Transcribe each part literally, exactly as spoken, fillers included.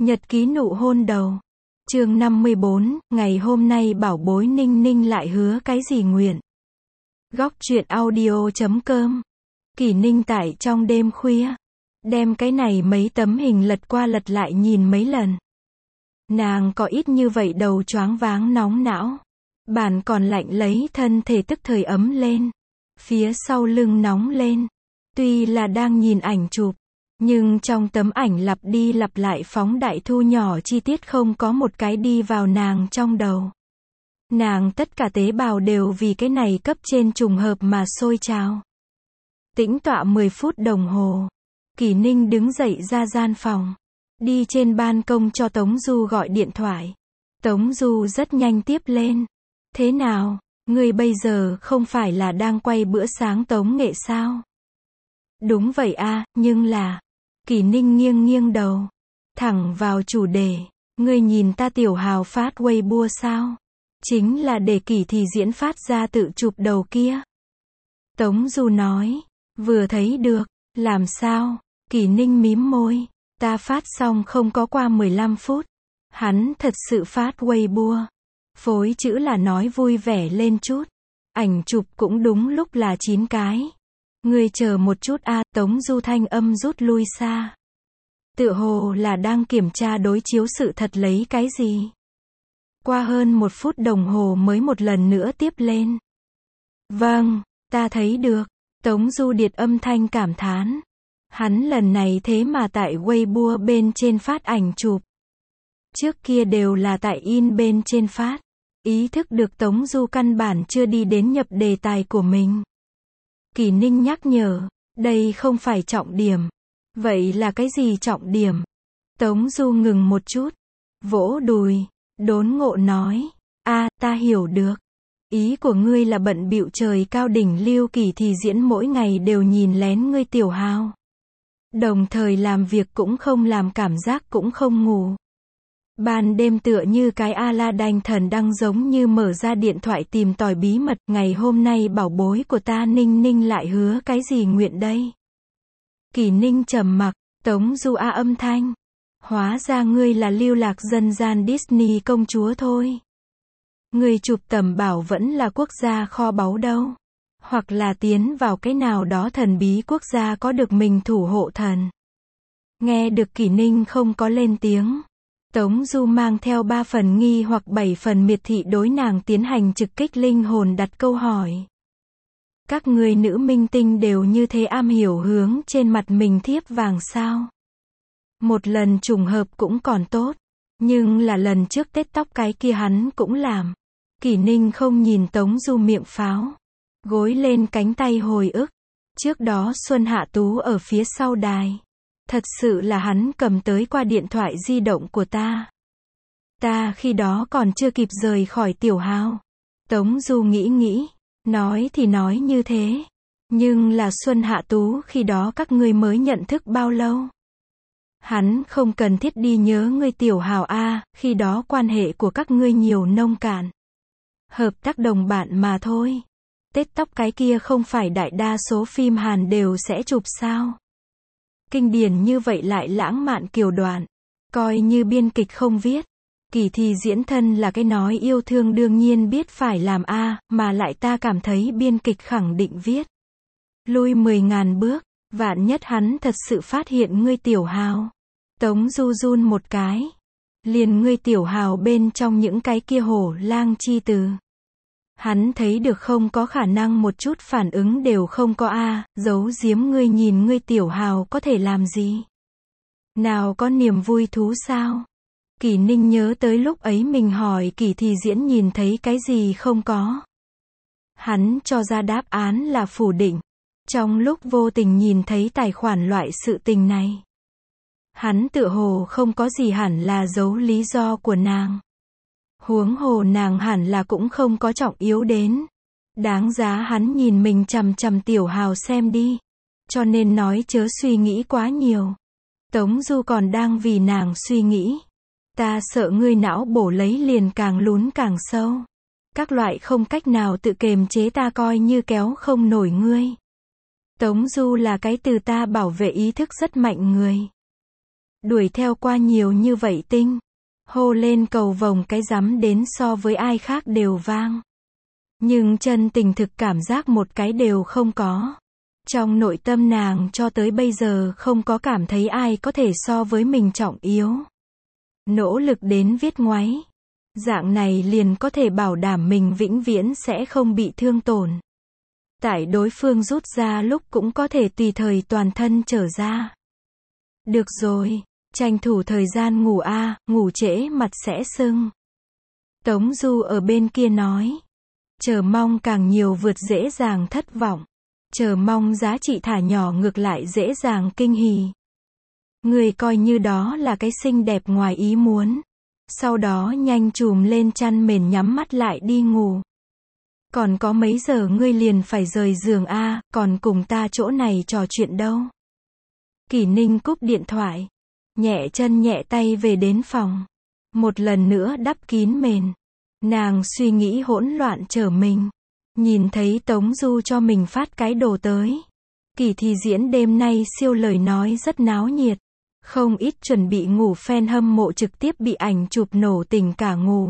Nhật ký nụ hôn đầu. Chương năm mươi bốn, ngày hôm nay bảo bối Ninh Ninh lại hứa cái gì nguyện. Góc truyện audio chấm com. Kỷ Ninh tại trong đêm khuya, đem cái này mấy tấm hình lật qua lật lại nhìn mấy lần. Nàng có ít như vậy đầu choáng váng nóng não. Bản còn lạnh lấy thân thể tức thời ấm lên. Phía sau lưng nóng lên. Tuy là đang nhìn ảnh chụp, nhưng trong tấm ảnh lặp đi lặp lại phóng đại thu nhỏ chi tiết không có một cái đi vào nàng trong đầu. Nàng tất cả tế bào đều vì cái này cấp trên trùng hợp mà sôi trào. Tĩnh tọa mười phút đồng hồ. Kỷ Ninh đứng dậy ra gian phòng. Đi trên ban công cho Tống Du gọi điện thoại. Tống Du rất nhanh tiếp lên. Thế nào, ngươi bây giờ không phải là đang quay bữa sáng tống nghệ sao? Đúng vậy a, nhưng là... Kỷ Ninh nghiêng nghiêng đầu. Thẳng vào chủ đề. Ngươi nhìn ta tiểu hào phát Weibo sao? Chính là để Kỷ Thị Diễn phát ra tự chụp đầu kia. Tống Du nói. Vừa thấy được. Làm sao? Kỷ Ninh mím môi. Ta phát xong không có qua mười lăm phút. Hắn thật sự phát Weibo. Phối chữ là nói vui vẻ lên chút. Ảnh chụp cũng đúng lúc là chín cái. Ngươi chờ một chút a, Tống Du thanh âm rút lui xa. Tựa hồ là đang kiểm tra đối chiếu sự thật lấy cái gì. Qua hơn một phút đồng hồ mới một lần nữa tiếp lên. Vâng, ta thấy được. Tống Du điệt âm thanh cảm thán. Hắn lần này thế mà tại Weibo bên trên phát ảnh chụp. Trước kia đều là tại in bên trên phát. Ý thức được Tống Du căn bản chưa đi đến nhập đề tài của mình. Kỷ Ninh nhắc nhở, đây không phải trọng điểm. Vậy là cái gì trọng điểm? Tống Du ngừng một chút, vỗ đùi, đốn ngộ nói, a, ta hiểu được. Ý của ngươi là bận bịu trời cao đỉnh lưu Kỷ Thị Diễn mỗi ngày đều nhìn lén ngươi tiểu hào. Đồng thời làm việc cũng không làm, cảm giác cũng không ngủ. Ban đêm tựa như cái A-la-đanh thần đang giống như mở ra điện thoại tìm tòi bí mật. Ngày hôm nay bảo bối của ta Ninh Ninh lại hứa cái gì nguyện đây? Kỷ Ninh trầm mặc. Tống Du a âm thanh. Hóa ra ngươi là lưu lạc dân gian Disney công chúa thôi. Ngươi chụp tầm bảo vẫn là quốc gia kho báu đâu. Hoặc là tiến vào cái nào đó thần bí quốc gia có được mình thủ hộ thần. Nghe được Kỷ Ninh không có lên tiếng. Tống Du mang theo ba phần nghi hoặc bảy phần miệt thị đối nàng tiến hành trực kích linh hồn đặt câu hỏi. Các người nữ minh tinh đều như thế am hiểu hướng trên mặt mình thiếp vàng sao? Một lần trùng hợp cũng còn tốt. Nhưng là lần trước tết tóc cái kia hắn cũng làm. Kỷ Ninh không nhìn Tống Du miệng pháo. Gối lên cánh tay hồi ức. Trước đó Xuân Hạ Tú ở phía sau đài. Thật sự là hắn cầm tới qua điện thoại di động của ta. Ta khi đó còn chưa kịp rời khỏi tiểu hào. Tống Du nghĩ nghĩ. Nói thì nói như thế. Nhưng là Xuân Hạ Tú khi đó các ngươi mới nhận thức bao lâu? Hắn không cần thiết đi nhớ ngươi tiểu hào a, khi đó quan hệ của các ngươi nhiều nông cạn. Hợp tác đồng bạn mà thôi. Tết tóc cái kia không phải đại đa số phim Hàn đều sẽ chụp sao? Kinh điển như vậy lại lãng mạn kiều đoạn. Coi như biên kịch không viết. Kỷ Thị Diễn thân là cái nói yêu thương đương nhiên biết phải làm a, mà lại ta cảm thấy biên kịch khẳng định viết. Lui mười ngàn bước, vạn nhất hắn thật sự phát hiện ngươi tiểu hào. Tống Du run một cái. Liền ngươi tiểu hào bên trong những cái kia hổ lang chi từ. Hắn thấy được không có khả năng một chút phản ứng đều không có a, giấu giếm ngươi nhìn ngươi tiểu hào có thể làm gì? Nào có niềm vui thú sao? Kỷ Ninh nhớ tới lúc ấy mình hỏi Kỷ Thị Diễn nhìn thấy cái gì không có. Hắn cho ra đáp án là phủ định. Trong lúc vô tình nhìn thấy tài khoản loại sự tình này. Hắn tựa hồ không có gì hẳn là giấu lý do của nàng. Huống hồ nàng hẳn là cũng không có trọng yếu đến. Đáng giá hắn nhìn mình chằm chằm tiểu hào xem đi. Cho nên nói chớ suy nghĩ quá nhiều. Tống Du còn đang vì nàng suy nghĩ. Ta sợ ngươi não bổ lấy liền càng lún càng sâu. Các loại không cách nào tự kềm chế ta coi như kéo không nổi ngươi. Tống Du là cái từ ta bảo vệ ý thức rất mạnh người. Đuổi theo qua nhiều như vậy tinh. Hô lên cầu vồng cái rắm đến so với ai khác đều vang. Nhưng chân tình thực cảm giác một cái đều không có. Trong nội tâm nàng cho tới bây giờ không có cảm thấy ai có thể so với mình trọng yếu. Nỗ lực đến viết ngoáy. Dạng này liền có thể bảo đảm mình vĩnh viễn sẽ không bị thương tổn. Tại đối phương rút ra lúc cũng có thể tùy thời toàn thân trở ra. Được rồi, tranh thủ thời gian ngủ a, ngủ trễ mặt sẽ sưng. Tống Du ở bên kia nói. Chờ mong càng nhiều vượt dễ dàng thất vọng. Chờ mong giá trị thả nhỏ ngược lại dễ dàng kinh hỉ. Người coi như đó là cái xinh đẹp ngoài ý muốn. Sau đó nhanh chùm lên chăn mền nhắm mắt lại đi ngủ. Còn có mấy giờ ngươi liền phải rời giường a, còn cùng ta chỗ này trò chuyện đâu. Kỷ Ninh cúp điện thoại. Nhẹ chân nhẹ tay về đến phòng. Một lần nữa đắp kín mền. Nàng suy nghĩ hỗn loạn trở mình. Nhìn thấy Tống Du cho mình phát cái đồ tới. Kỳ thi diễn đêm nay siêu lời nói rất náo nhiệt. Không ít chuẩn bị ngủ fan hâm mộ trực tiếp bị ảnh chụp nổ tình cả ngủ.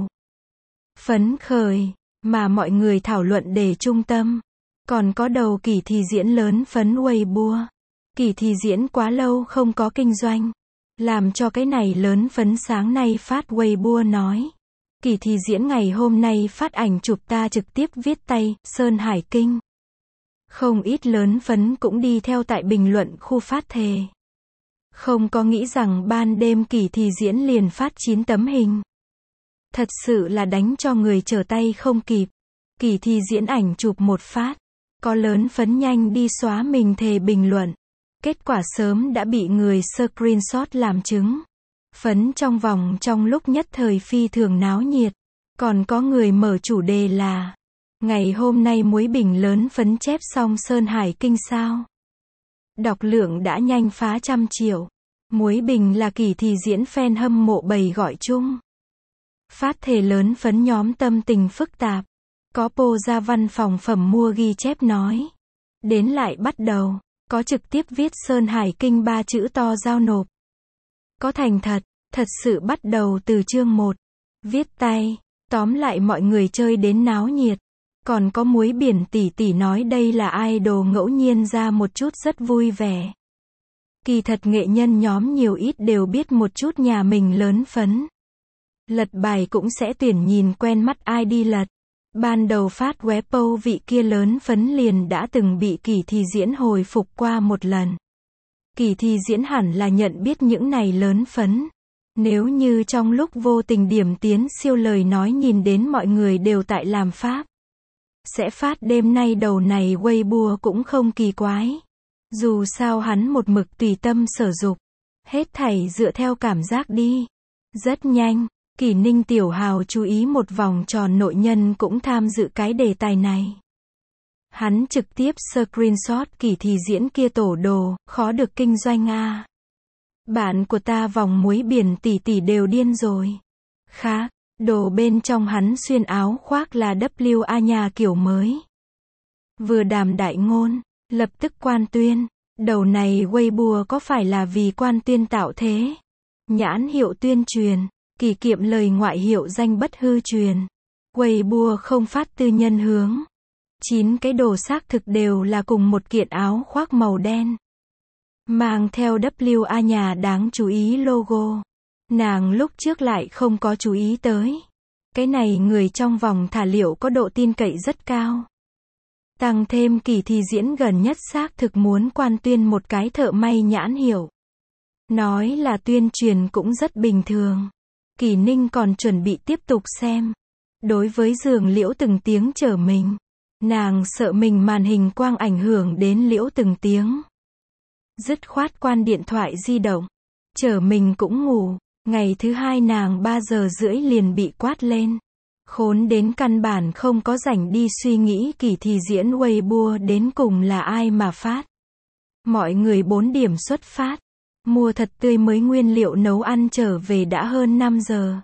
Phấn khởi, mà mọi người thảo luận để trung tâm. Còn có đầu kỳ thi diễn lớn phấn Weibo. Kỳ thi diễn quá lâu không có kinh doanh. Làm cho cái này lớn phấn sáng nay phát Weibo nói. Kỳ thi diễn ngày hôm nay phát ảnh chụp ta trực tiếp viết tay, Sơn Hải Kinh. Không ít lớn phấn cũng đi theo tại bình luận khu phát thề. Không có nghĩ rằng ban đêm kỳ thi diễn liền phát chín tấm hình. Thật sự là đánh cho người trở tay không kịp. Kỳ thi diễn ảnh chụp một phát. Có lớn phấn nhanh đi xóa mình thề bình luận. Kết quả sớm đã bị người screenshot làm chứng. Phấn trong vòng trong lúc nhất thời phi thường náo nhiệt. Còn có người mở chủ đề là ngày hôm nay Muối Bình lớn phấn chép xong Sơn Hải Kinh sao. Đọc lượng đã nhanh phá trăm triệu. Muối Bình là kỳ thi diễn fan hâm mộ bày gọi chung. Phát thề lớn phấn nhóm tâm tình phức tạp. Có po ra văn phòng phẩm mua ghi chép nói. Đến lại bắt đầu. Có trực tiếp viết Sơn Hải Kinh ba chữ to giao nộp. Có thành thật, thật sự bắt đầu từ chương một. Viết tay, tóm lại mọi người chơi đến náo nhiệt. Còn có Muối Biển tỷ tỷ nói đây là idol ngẫu nhiên ra một chút rất vui vẻ. Kỳ thật nghệ nhân nhóm nhiều ít đều biết một chút nhà mình lớn phấn. Lật bài cũng sẽ tuyển nhìn quen mắt ai đi lật. Ban đầu phát Weibo vị kia lớn phấn liền đã từng bị kỳ thi diễn hồi phục qua một lần. Kỳ thi diễn hẳn là nhận biết những này lớn phấn. Nếu như trong lúc vô tình điểm tiến siêu lời nói nhìn đến mọi người đều tại làm pháp. Sẽ phát đêm nay đầu này Weibo cũng không kỳ quái. Dù sao hắn một mực tùy tâm sở dục. Hết thảy dựa theo cảm giác đi. Rất nhanh, Kỷ Ninh Tiểu Hào chú ý một vòng tròn nội nhân cũng tham dự cái đề tài này. Hắn trực tiếp screenshot kỳ thi diễn kia tổ đồ, khó được kinh doanh a. Bạn của ta vòng Muối Biển tỷ tỷ đều điên rồi. Khác, đồ bên trong hắn xuyên áo khoác là W A nhà kiểu mới. Vừa đàm đại ngôn, lập tức quan tuyên. Đầu này Weibo có phải là vì quan tuyên tạo thế? Nhãn hiệu tuyên truyền, kỳ kiệm lời ngoại hiệu danh bất hư truyền. Weibo không phát tư nhân hướng. Chín cái đồ xác thực đều là cùng một kiện áo khoác màu đen. Mang theo W A nhà đáng chú ý logo. Nàng lúc trước lại không có chú ý tới. Cái này người trong vòng thả liệu có độ tin cậy rất cao. Tăng thêm kỳ thi diễn gần nhất xác thực muốn quan tuyên một cái thợ may nhãn hiệu. Nói là tuyên truyền cũng rất bình thường. Kỷ Ninh còn chuẩn bị tiếp tục xem. Đối với giường Liễu Từng Tiếng trở mình. Nàng sợ mình màn hình quang ảnh hưởng đến Liễu Từng Tiếng. Dứt khoát quan điện thoại di động. Chở mình cũng ngủ. Ngày thứ hai nàng ba giờ rưỡi liền bị quát lên. Khốn đến căn bản không có rảnh đi suy nghĩ kỳ thi diễn Weibo đến cùng là ai mà phát. Mọi người bốn điểm xuất phát. Mua thật tươi mới nguyên liệu nấu ăn trở về đã hơn năm giờ.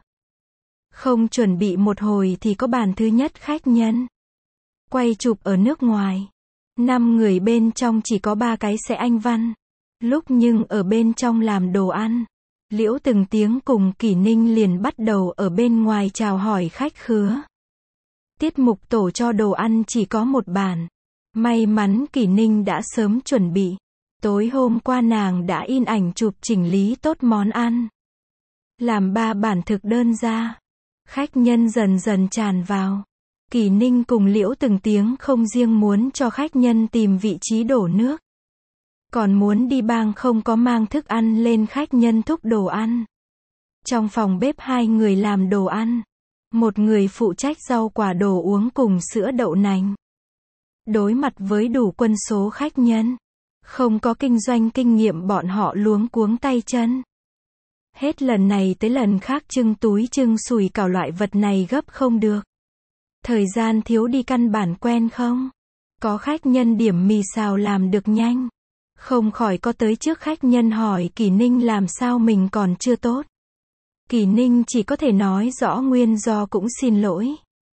Không chuẩn bị một hồi thì có bàn thứ nhất khách nhân. Quay chụp ở nước ngoài. Năm người bên trong chỉ có ba cái sẽ Anh văn. Lúc nhưng ở bên trong làm đồ ăn. Liễu Từng Tiếng cùng Kỷ Ninh liền bắt đầu ở bên ngoài chào hỏi khách khứa. Tiết mục tổ cho đồ ăn chỉ có một bàn. May mắn Kỷ Ninh đã sớm chuẩn bị. Tối hôm qua nàng đã in ảnh chụp chỉnh lý tốt món ăn. Làm ba bản thực đơn ra. Khách nhân dần dần tràn vào. Kỷ Ninh cùng Liễu Từng Tiếng không riêng muốn cho khách nhân tìm vị trí đổ nước. Còn muốn đi bang không có mang thức ăn lên khách nhân thúc đồ ăn. Trong phòng bếp hai người làm đồ ăn. Một người phụ trách rau quả đồ uống cùng sữa đậu nành. Đối mặt với đủ quân số khách nhân. Không có kinh doanh kinh nghiệm bọn họ luống cuống tay chân. Hết lần này tới lần khác trưng túi trưng sủi cảo loại vật này gấp không được. Thời gian thiếu đi căn bản quen không? Có khách nhân điểm mì xào làm được nhanh. Không khỏi có tới trước khách nhân hỏi Kỷ Ninh làm sao mình còn chưa tốt. Kỷ Ninh chỉ có thể nói rõ nguyên do cũng xin lỗi.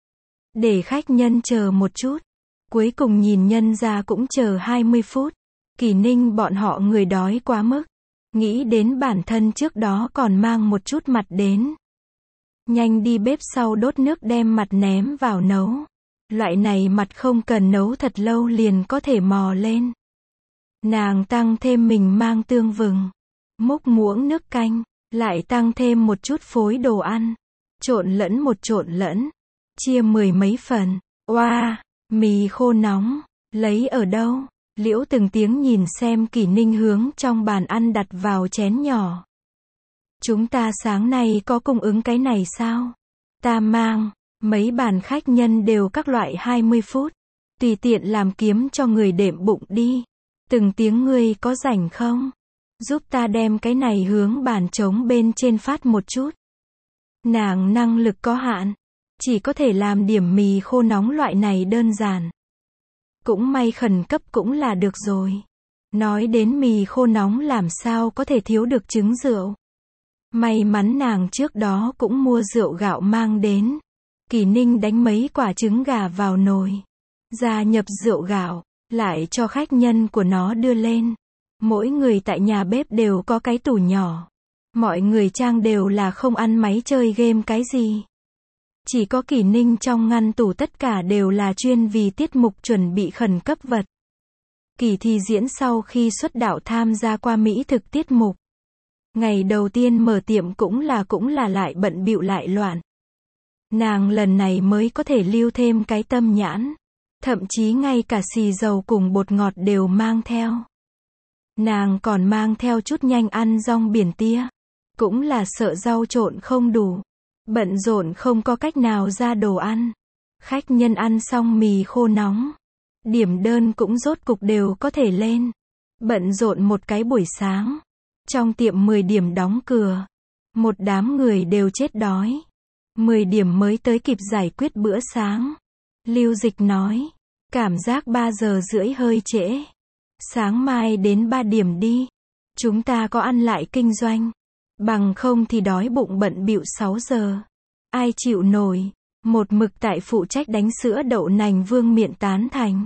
Để khách nhân chờ một chút. Cuối cùng nhìn nhân ra cũng chờ hai mươi phút. Kỷ Ninh bọn họ người đói quá mức. Nghĩ đến bản thân trước đó còn mang một chút mặt đến. Nhanh đi bếp sau đốt nước đem mặt ném vào nấu. Loại này mặt không cần nấu thật lâu liền có thể mò lên. Nàng tăng thêm mình mang tương vừng. Múc muỗng nước canh. Lại tăng thêm một chút phối đồ ăn. Trộn lẫn một trộn lẫn. Chia mười mấy phần. Oa, wow, mì khô nóng. Lấy ở đâu? Liễu Từng Tiếng nhìn xem Kỷ Ninh hướng trong bàn ăn đặt vào chén nhỏ. Chúng ta sáng nay có cung ứng cái này sao? Ta mang. Mấy bàn khách nhân đều các loại hai mươi phút. Tùy tiện làm kiếm cho người đệm bụng đi. Từng Tiếng ngươi có rảnh không? Giúp ta đem cái này hướng bàn trống bên trên phát một chút. Nàng năng lực có hạn. Chỉ có thể làm điểm mì khô nóng loại này đơn giản. Cũng may khẩn cấp cũng là được rồi. Nói đến mì khô nóng làm sao có thể thiếu được trứng rượu. May mắn nàng trước đó cũng mua rượu gạo mang đến. Kỷ Ninh đánh mấy quả trứng gà vào nồi. Gia nhập rượu gạo. Lại cho khách nhân của nó đưa lên. Mỗi người tại nhà bếp đều có cái tủ nhỏ. Mọi người trang đều là không ăn máy chơi game cái gì. Chỉ có Kỷ Ninh trong ngăn tủ tất cả đều là chuyên vì tiết mục chuẩn bị khẩn cấp vật. Kỳ thi diễn sau khi xuất đạo tham gia qua Mỹ thực tiết mục. Ngày đầu tiên mở tiệm cũng là cũng là lại bận bịu lại loạn. Nàng lần này mới có thể lưu thêm cái tâm nhãn. Thậm chí ngay cả xì dầu cùng bột ngọt đều mang theo. Nàng còn mang theo chút nhanh ăn rong biển tía. Cũng là sợ rau trộn không đủ. Bận rộn không có cách nào ra đồ ăn. Khách nhân ăn xong mì khô nóng. Điểm đơn cũng rốt cục đều có thể lên. Bận rộn một cái buổi sáng. Trong tiệm mười điểm đóng cửa. Một đám người đều chết đói. mười điểm mới tới kịp giải quyết bữa sáng. Lưu Dịch nói. Cảm giác ba giờ rưỡi hơi trễ. Sáng mai đến ba điểm đi. Chúng ta có ăn lại kinh doanh. Bằng không thì đói bụng bận bịu sáu giờ. Ai chịu nổi. Một mực tại phụ trách đánh sữa đậu nành Vương Miện tán thành.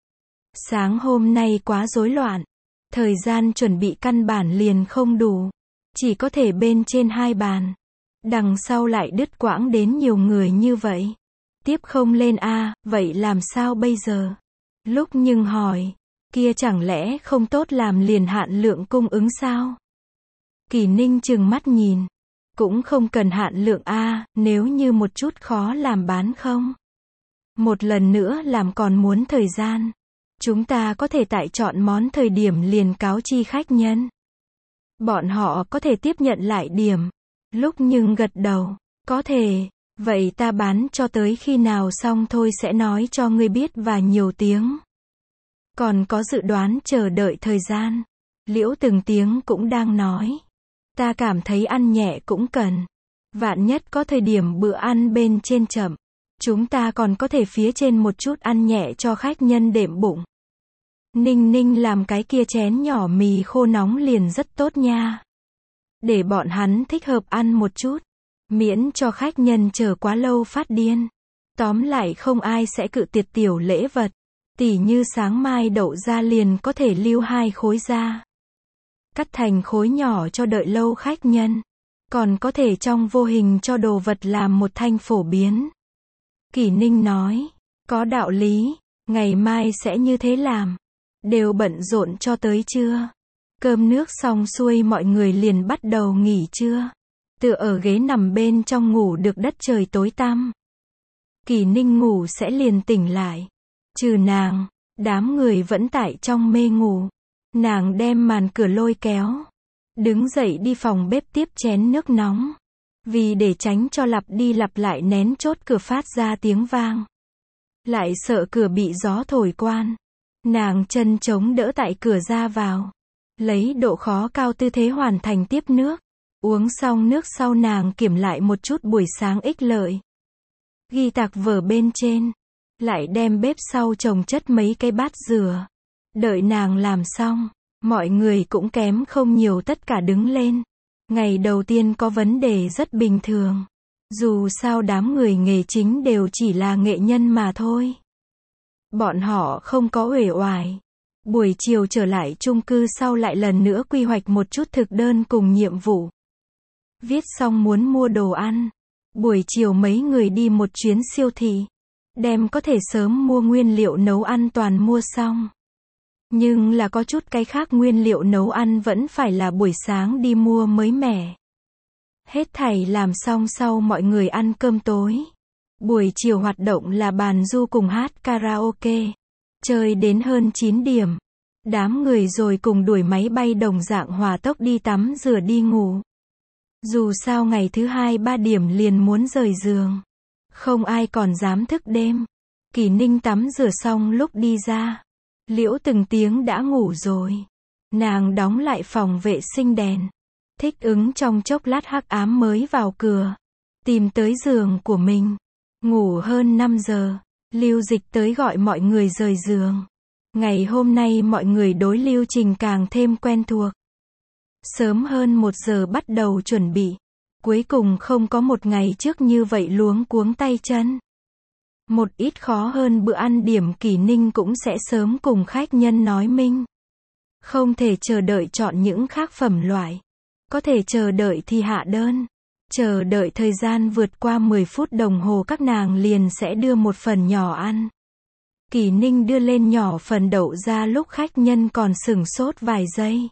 Sáng hôm nay quá rối loạn. Thời gian chuẩn bị căn bản liền không đủ. Chỉ có thể bên trên hai bàn. Đằng sau lại đứt quãng đến nhiều người như vậy. Tiếp không lên a, à, vậy làm sao bây giờ? Lúc Nhưng hỏi. Kia chẳng lẽ không tốt làm liền hạn lượng cung ứng sao? Kỷ Ninh trừng mắt nhìn. Cũng không cần hạn lượng a, à, nếu như một chút khó làm bán không? Một lần nữa làm còn muốn thời gian. Chúng ta có thể tại chọn món thời điểm liền cáo chi khách nhân. Bọn họ có thể tiếp nhận lại điểm. Lúc Nhưng gật đầu. Có thể. Vậy ta bán cho tới khi nào xong thôi sẽ nói cho ngươi biết và nhiều tiếng. Còn có dự đoán chờ đợi thời gian. Liễu Từng Tiếng cũng đang nói. Ta cảm thấy ăn nhẹ cũng cần. Vạn nhất có thời điểm bữa ăn bên trên chậm. Chúng ta còn có thể phía trên một chút ăn nhẹ cho khách nhân đệm bụng. Ninh Ninh làm cái kia chén nhỏ mì khô nóng liền rất tốt nha. Để bọn hắn thích hợp ăn một chút. Miễn cho khách nhân chờ quá lâu phát điên. Tóm lại không ai sẽ cự tuyệt tiểu lễ vật. Tỉ như sáng mai đậu ra liền có thể lưu hai khối ra. cắt thành khối nhỏ cho đợi lâu khách nhân. Còn có thể trong vô hình cho đồ vật làm một thanh phổ biến. Kỷ Ninh nói, có đạo lý, ngày mai sẽ như thế làm. Đều bận rộn cho tới trưa. Cơm nước xong xuôi mọi người liền bắt đầu nghỉ trưa. Tựa ở ghế nằm bên trong ngủ được đất trời tối tăm. Kỷ Ninh ngủ sẽ liền tỉnh lại. Trừ nàng, đám người vẫn tại trong mê ngủ. Nàng đem màn cửa lôi kéo. Đứng dậy đi phòng bếp tiếp chén nước nóng. Vì để tránh cho lặp đi lặp lại nén chốt cửa phát ra tiếng vang. Lại sợ cửa bị gió thổi quan. Nàng chân chống đỡ tại cửa ra vào. Lấy độ khó cao tư thế hoàn thành tiếp nước. Uống xong nước sau nàng kiểm lại một chút buổi sáng ích lợi. Ghi tạc vở bên trên. Lại đem bếp sau chồng chất mấy cái bát rửa. Đợi nàng làm xong. Mọi người cũng kém không nhiều tất cả đứng lên. Ngày đầu tiên có vấn đề rất bình thường. Dù sao đám người nghề chính đều chỉ là nghệ nhân mà thôi. Bọn họ không có uể oải. Buổi chiều trở lại chung cư sau lại lần nữa quy hoạch một chút thực đơn cùng nhiệm vụ. Viết xong muốn mua đồ ăn. Buổi chiều mấy người đi một chuyến siêu thị. Đem có thể sớm mua nguyên liệu nấu ăn toàn mua xong. Nhưng là có chút cái khác nguyên liệu nấu ăn vẫn phải là buổi sáng đi mua mới mẻ. Hết thảy làm xong sau mọi người ăn cơm tối. Buổi chiều hoạt động là bàn du cùng hát karaoke. Chơi đến hơn chín điểm. Đám người rồi cùng đuổi máy bay đồng dạng hỏa tốc đi tắm rửa đi ngủ. Dù sao ngày thứ hai ba điểm liền muốn rời giường. Không ai còn dám thức đêm. Kỷ Ninh tắm rửa xong lúc đi ra. Liễu Từng Tiếng đã ngủ rồi. Nàng đóng lại phòng vệ sinh đèn. Thích ứng trong chốc lát hắc ám mới vào cửa. Tìm tới giường của mình. Ngủ hơn năm giờ. Lưu Dịch tới gọi mọi người rời giường. Ngày hôm nay mọi người đối lưu trình càng thêm quen thuộc. Sớm hơn một giờ bắt đầu chuẩn bị. Cuối cùng không có một ngày trước như vậy luống cuống tay chân. Một ít khó hơn bữa ăn điểm Kỷ Ninh cũng sẽ sớm cùng khách nhân nói minh. Không thể chờ đợi chọn những khác phẩm loại. Có thể chờ đợi thì hạ đơn. Chờ đợi thời gian vượt qua mười phút đồng hồ các nàng liền sẽ đưa một phần nhỏ ăn. Kỷ Ninh đưa lên nhỏ phần đậu ra lúc khách nhân còn sửng sốt vài giây.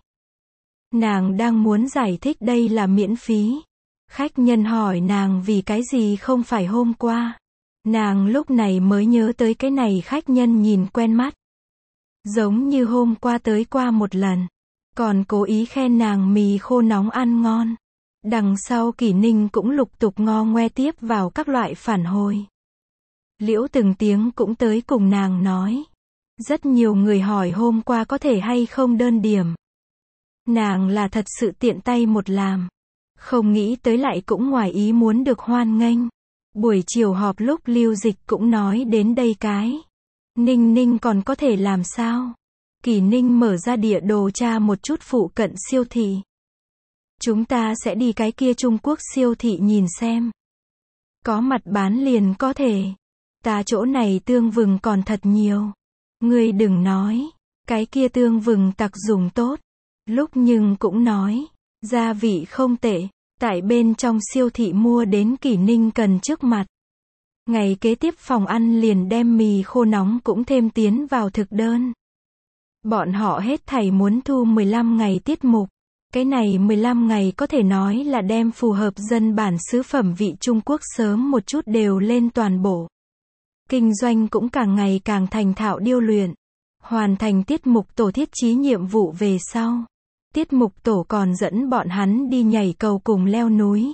Nàng đang muốn giải thích đây là miễn phí. Khách nhân hỏi nàng vì cái gì không phải hôm qua. Nàng lúc này mới nhớ tới cái này khách nhân nhìn quen mắt. Giống như hôm qua tới qua một lần. Còn cố ý khen nàng mì khô nóng ăn ngon. Đằng sau Kỷ Ninh cũng lục tục ngo ngoe tiếp vào các loại phản hồi. Liễu Từng Tiếng cũng tới cùng nàng nói. Rất nhiều người hỏi hôm qua có thể hay không đơn điểm. Nàng là thật sự tiện tay một làm. Không nghĩ tới lại cũng ngoài ý muốn được hoan nghênh. Buổi chiều họp lúc Lưu Dịch cũng nói đến đây cái. Ninh Ninh còn có thể làm sao? Kỷ Ninh mở ra địa đồ tra một chút phụ cận siêu thị. Chúng ta sẽ đi cái kia Trung Quốc siêu thị nhìn xem. Có mặt bán liền có thể. Ta chỗ này tương vừng còn thật nhiều. Ngươi đừng nói. Cái kia tương vừng tặc dùng tốt. Lúc nhưng cũng nói. Gia vị không tệ. Tại bên trong siêu thị mua đến Kỷ Ninh cần trước mặt. Ngày kế tiếp phòng ăn liền đem mì khô nóng cũng thêm tiến vào thực đơn. Bọn họ hết thảy muốn thu mười lăm ngày tiết mục. Cái này mười lăm ngày có thể nói là đem phù hợp dân bản xứ phẩm vị Trung Quốc sớm một chút đều lên toàn bộ. Kinh doanh cũng càng ngày càng thành thạo điêu luyện. Hoàn thành tiết mục tổ thiết trí nhiệm vụ về sau. Tiết mục tổ còn dẫn bọn hắn đi nhảy cầu cùng leo núi.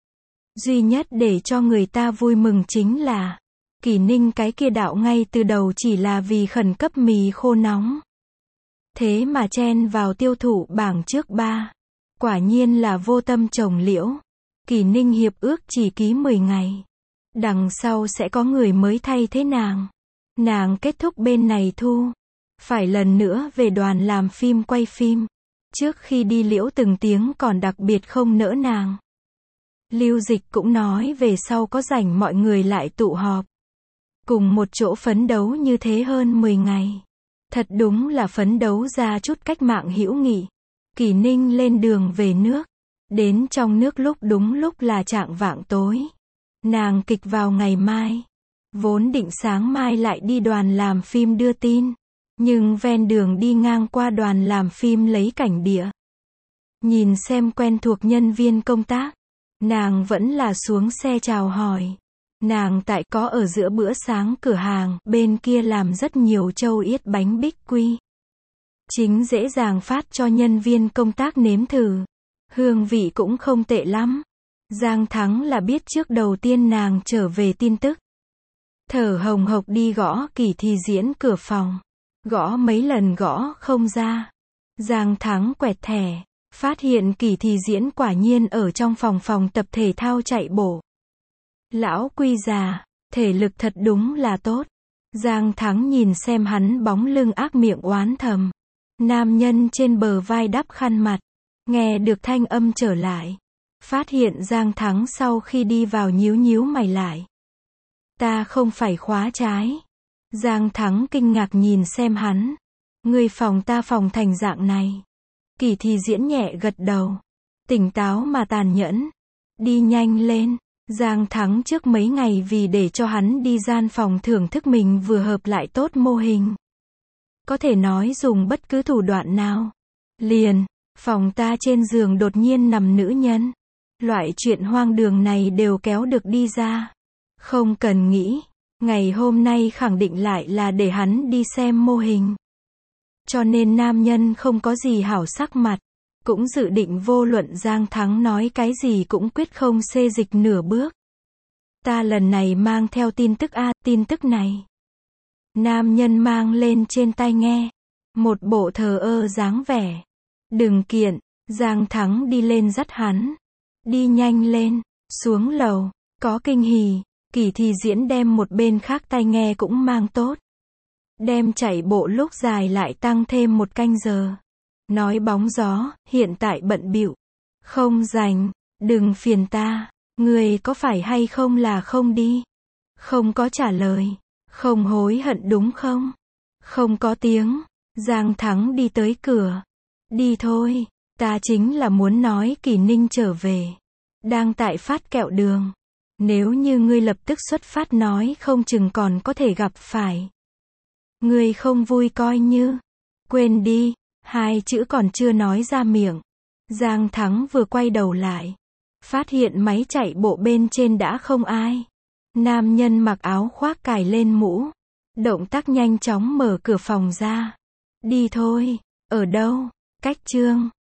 Duy nhất để cho người ta vui mừng chính là Kỷ Ninh cái kia đạo ngay từ đầu chỉ là vì khẩn cấp mì khô nóng. Thế mà chen vào tiêu thụ bảng trước ba. Quả nhiên là vô tâm trồng liễu. Kỷ Ninh hiệp ước chỉ ký mười ngày. Đằng sau sẽ có người mới thay thế nàng. Nàng kết thúc bên này thu. Phải lần nữa về đoàn làm phim quay phim. Trước khi đi Liễu Từng Tiếng còn đặc biệt không nỡ nàng. Lưu Dịch cũng nói về sau có rảnh mọi người lại tụ họp. Cùng một chỗ phấn đấu như thế hơn mười ngày. Thật đúng là phấn đấu ra chút cách mạng hữu nghị. Kỷ Ninh lên đường về nước. Đến trong nước lúc đúng lúc là chạng vạng tối. Nàng kịch vào ngày mai. Vốn định sáng mai lại đi đoàn làm phim đưa tin. Nhưng ven đường đi ngang qua đoàn làm phim lấy cảnh địa. Nhìn xem quen thuộc nhân viên công tác. Nàng vẫn là xuống xe chào hỏi. Nàng tại có ở giữa bữa sáng cửa hàng, bên kia làm rất nhiều châu yết bánh bích quy. Chính dễ dàng phát cho nhân viên công tác nếm thử. Hương vị cũng không tệ lắm. Giang Thắng là biết trước đầu tiên nàng trở về tin tức. Thở hồng hộc đi gõ Kỷ Thị Diễn cửa phòng. Gõ mấy lần gõ không ra. Giang Thắng quẹt thẻ. Phát hiện Kỷ Thị Diễn quả nhiên ở trong phòng phòng tập thể thao chạy bộ. Lão Quy già, thể lực thật đúng là tốt. Giang Thắng nhìn xem hắn bóng lưng ác miệng oán thầm. Nam nhân trên bờ vai đắp khăn mặt. Nghe được thanh âm trở lại. Phát hiện Giang Thắng sau khi đi vào nhíu nhíu mày lại. Ta không phải khóa trái. Giang Thắng kinh ngạc nhìn xem hắn. Người phòng ta phòng thành dạng này. Kỷ Thị Diễn nhẹ gật đầu. Tỉnh táo mà tàn nhẫn. Đi nhanh lên. Giang Thắng trước mấy ngày vì để cho hắn đi gian phòng thưởng thức mình vừa hợp lại tốt mô hình. Có thể nói dùng bất cứ thủ đoạn nào. Liền, phòng ta trên giường đột nhiên nằm nữ nhân. Loại chuyện hoang đường này đều kéo được đi ra. Không cần nghĩ. Ngày hôm nay khẳng định lại là để hắn đi xem mô hình. Cho nên nam nhân không có gì hảo sắc mặt. Cũng dự định vô luận Giang Thắng nói cái gì cũng quyết không xê dịch nửa bước. Ta lần này mang theo tin tức A, tin tức này. Nam nhân mang lên trên tai nghe. Một bộ thờ ơ dáng vẻ. Đừng kiện, Giang Thắng đi lên dắt hắn. Đi nhanh lên, xuống lầu, có kinh hỉ. Kỷ Thị Diễn đem một bên khác tai nghe cũng mang tốt. Đem chạy bộ lúc dài lại tăng thêm một canh giờ. Nói bóng gió, hiện tại bận bịu. Không rảnh, đừng phiền ta. Người có phải hay không là không đi. Không có trả lời. Không hối hận đúng không? Không có tiếng. Giang Thắng đi tới cửa. Đi thôi, ta chính là muốn nói Kỷ Ninh trở về. Đang tại phát kẹo đường. Nếu như ngươi lập tức xuất phát nói không chừng còn có thể gặp phải. Ngươi không vui coi như. Quên đi. Hai chữ còn chưa nói ra miệng. Giang Thắng vừa quay đầu lại. Phát hiện máy chạy bộ bên trên đã không ai. Nam nhân mặc áo khoác cài lên mũ. Động tác nhanh chóng mở cửa phòng ra. Đi thôi. Ở đâu? Cách Trương.